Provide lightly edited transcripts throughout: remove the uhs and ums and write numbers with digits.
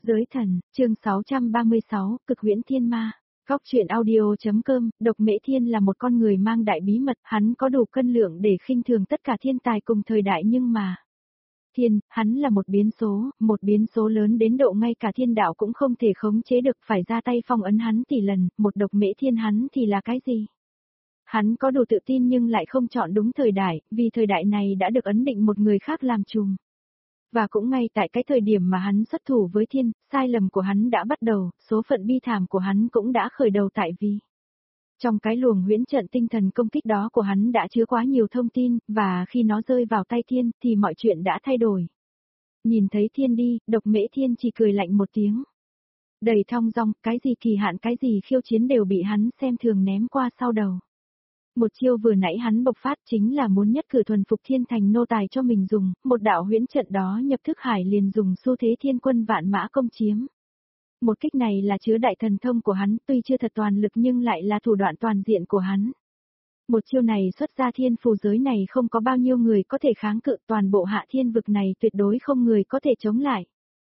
Giới thần, chương 636, Cực huyễn thiên ma. Góc truyện audio.com, Độc Mễ Thiên là một con người mang đại bí mật, hắn có đủ cân lượng để khinh thường tất cả thiên tài cùng thời đại nhưng mà... Thiên, hắn là một biến số lớn đến độ ngay cả thiên đạo cũng không thể khống chế được, phải ra tay phong ấn hắn tỷ lần, một Độc Mễ Thiên hắn thì là cái gì? Hắn có đủ tự tin nhưng lại không chọn đúng thời đại, vì thời đại này đã được ấn định một người khác làm trùm. Và cũng ngay tại cái thời điểm mà hắn xuất thủ với thiên, sai lầm của hắn đã bắt đầu, số phận bi thảm của hắn cũng đã khởi đầu tại vì. Trong cái luồng huyễn trận tinh thần công kích đó của hắn đã chứa quá nhiều thông tin, và khi nó rơi vào tay thiên thì mọi chuyện đã thay đổi. Nhìn thấy thiên đi, Độc Mễ Thiên chỉ cười lạnh một tiếng. Đầy thong dong, cái gì kỳ hạn cái gì khiêu chiến đều bị hắn xem thường ném qua sau đầu. Một chiêu vừa nãy hắn bộc phát chính là muốn nhất cử thuần phục thiên thành nô tài cho mình dùng, một đạo huyễn trận đó nhập thức hải liền dùng xu thế thiên quân vạn mã công chiếm. Một kích này là chứa đại thần thông của hắn, tuy chưa thật toàn lực nhưng lại là thủ đoạn toàn diện của hắn. Một chiêu này xuất ra thiên phù giới này không có bao nhiêu người có thể kháng cự, toàn bộ hạ thiên vực này tuyệt đối không người có thể chống lại.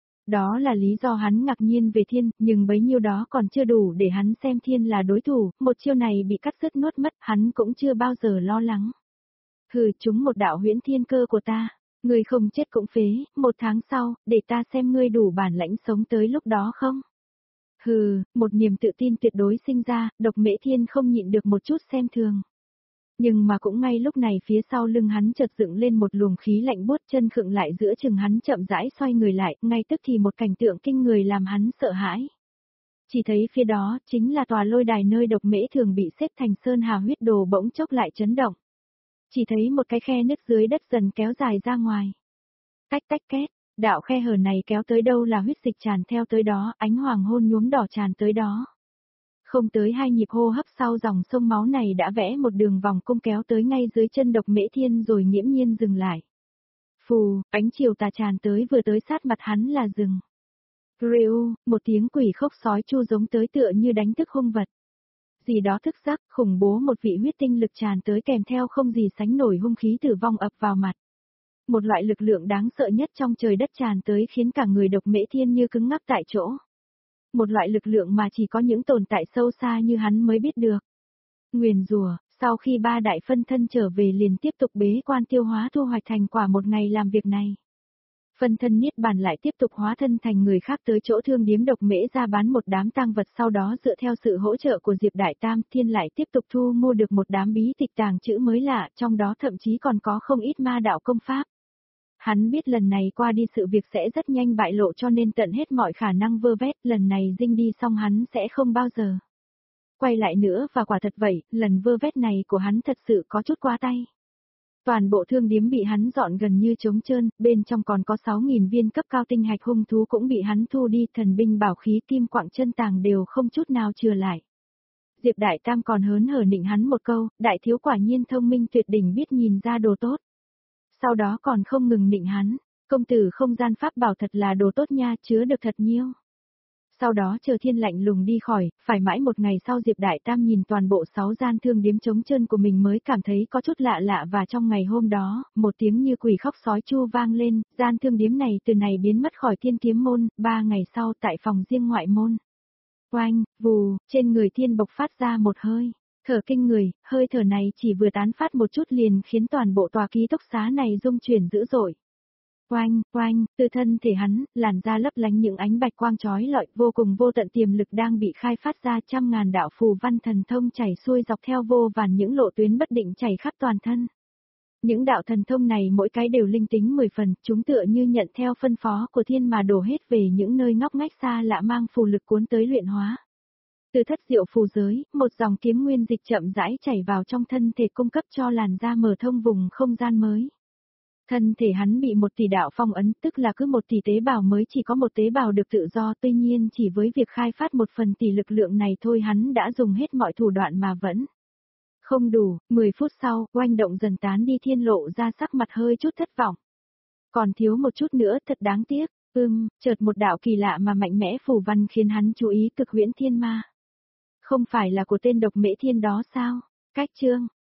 Đó là lý do hắn ngạc nhiên về thiên, nhưng bấy nhiêu đó còn chưa đủ để hắn xem thiên là đối thủ, một chiêu này bị cắt rứt nuốt mất, hắn cũng chưa bao giờ lo lắng. Hừ, chúng một đạo huyễn thiên cơ của ta, ngươi không chết cũng phế, 1 tháng sau, để ta xem ngươi đủ bản lãnh sống tới lúc đó không? Hừ, một niềm tự tin tuyệt đối sinh ra, Độc Mễ Thiên không nhịn được một chút xem thường. Nhưng mà cũng ngay lúc này phía sau lưng hắn chợt dựng lên một luồng khí lạnh buốt, chân khựng lại giữa chừng, hắn chậm rãi xoay người lại, ngay tức thì một cảnh tượng kinh người làm hắn sợ hãi. Chỉ thấy phía đó chính là tòa lôi đài nơi Độc Mễ thường bị xếp thành sơn hà huyết đồ bỗng chốc lại chấn động. Chỉ thấy một cái khe nứt dưới đất dần kéo dài ra ngoài. Tách tách két, đạo khe hở này kéo tới đâu là huyết dịch tràn theo tới đó, ánh hoàng hôn nhuốm đỏ tràn tới đó. Không tới 2 nhịp hô hấp sau, dòng sông máu này đã vẽ một đường vòng cung kéo tới ngay dưới chân Độc Mễ Thiên rồi nghiễm nhiên dừng lại. Phù, ánh chiều tà tràn tới vừa tới sát mặt hắn là dừng. Rêu, một tiếng quỷ khóc sói chu giống tới tựa như đánh thức hung vật. Gì đó thức giấc, khủng bố, một vị huyết tinh lực tràn tới kèm theo không gì sánh nổi hung khí tử vong ập vào mặt. Một loại lực lượng đáng sợ nhất trong trời đất tràn tới khiến cả người Độc Mễ Thiên như cứng ngắc tại chỗ. Một loại lực lượng mà chỉ có những tồn tại sâu xa như hắn mới biết được. Nguyền rủa, sau khi 3 đại phân thân trở về liền tiếp tục bế quan tiêu hóa thu hoạch thành quả một ngày làm việc này. Phân thân niết bàn lại tiếp tục hóa thân thành người khác tới chỗ thương điếm Độc Mễ ra bán một đám tang vật, sau đó dựa theo sự hỗ trợ của Diệp Đại Tam, Thiên lại tiếp tục thu mua được một đám bí tịch tàng chữ mới lạ, trong đó thậm chí còn có không ít ma đạo công pháp. Hắn biết lần này qua đi sự việc sẽ rất nhanh bại lộ cho nên tận hết mọi khả năng vơ vét, lần này dinh đi xong hắn sẽ không bao giờ quay lại nữa, và quả thật vậy, lần vơ vét này của hắn thật sự có chút quá tay. Toàn bộ thương điếm bị hắn dọn gần như trống trơn, bên trong còn có 6.000 viên cấp cao tinh hạch hung thú cũng bị hắn thu đi, thần binh bảo khí kim quặng chân tàng đều không chút nào chừa lại. Diệp Đại Tam còn hớn hở nịnh hắn một câu, đại thiếu quả nhiên thông minh tuyệt đỉnh, biết nhìn ra đồ tốt. Sau đó còn không ngừng nịnh hắn, công tử không gian pháp bảo thật là đồ tốt nha, chứa được thật nhiêu. Sau đó chờ thiên lạnh lùng đi khỏi, phải mãi một ngày sau Diệp Đại Tam nhìn toàn bộ 6 gian thương điếm trống trơn của mình mới cảm thấy có chút lạ lạ, và trong ngày hôm đó, một tiếng như quỷ khóc sói chu vang lên, gian thương điếm này từ này biến mất khỏi Thiên Kiếm môn, 3 ngày sau tại phòng riêng ngoại môn. Oanh, vù, trên người thiên bộc phát ra một hơi thở kinh người, hơi thở này chỉ vừa tán phát một chút liền khiến toàn bộ tòa ký túc xá này rung chuyển dữ dội. Oanh, oanh, từ thân thể hắn, làn da lấp lánh những ánh bạch quang chói lọi, vô cùng vô tận tiềm lực đang bị khai phát ra, trăm ngàn đạo phù văn thần thông chảy xuôi dọc theo vô vàn những lộ tuyến bất định chảy khắp toàn thân. Những đạo thần thông này mỗi cái đều linh tính 10 phần, chúng tựa như nhận theo phân phó của thiên mà đổ hết về những nơi ngóc ngách xa lạ, mang phù lực cuốn tới luyện hóa. Từ thất diệu phù giới, một dòng kiếm nguyên dịch chậm rãi chảy vào trong thân thể cung cấp cho làn da mở thông vùng không gian mới. Thân thể hắn bị 1 tỷ đạo phong ấn, tức là cứ 1 tỷ tế bào mới chỉ có 1 tế bào được tự do, tuy nhiên chỉ với việc khai phát 1 phần tỷ lực lượng này thôi hắn đã dùng hết mọi thủ đoạn mà vẫn không đủ. 10 phút sau, oanh động dần tán đi, thiên lộ ra sắc mặt hơi chút thất vọng. Còn thiếu một chút nữa, thật đáng tiếc. Chợt một đạo kỳ lạ mà mạnh mẽ phù văn khiến hắn chú ý, cực huyễn thiên ma. Không phải là của tên Độc Mễ Thiên đó sao? Cách chương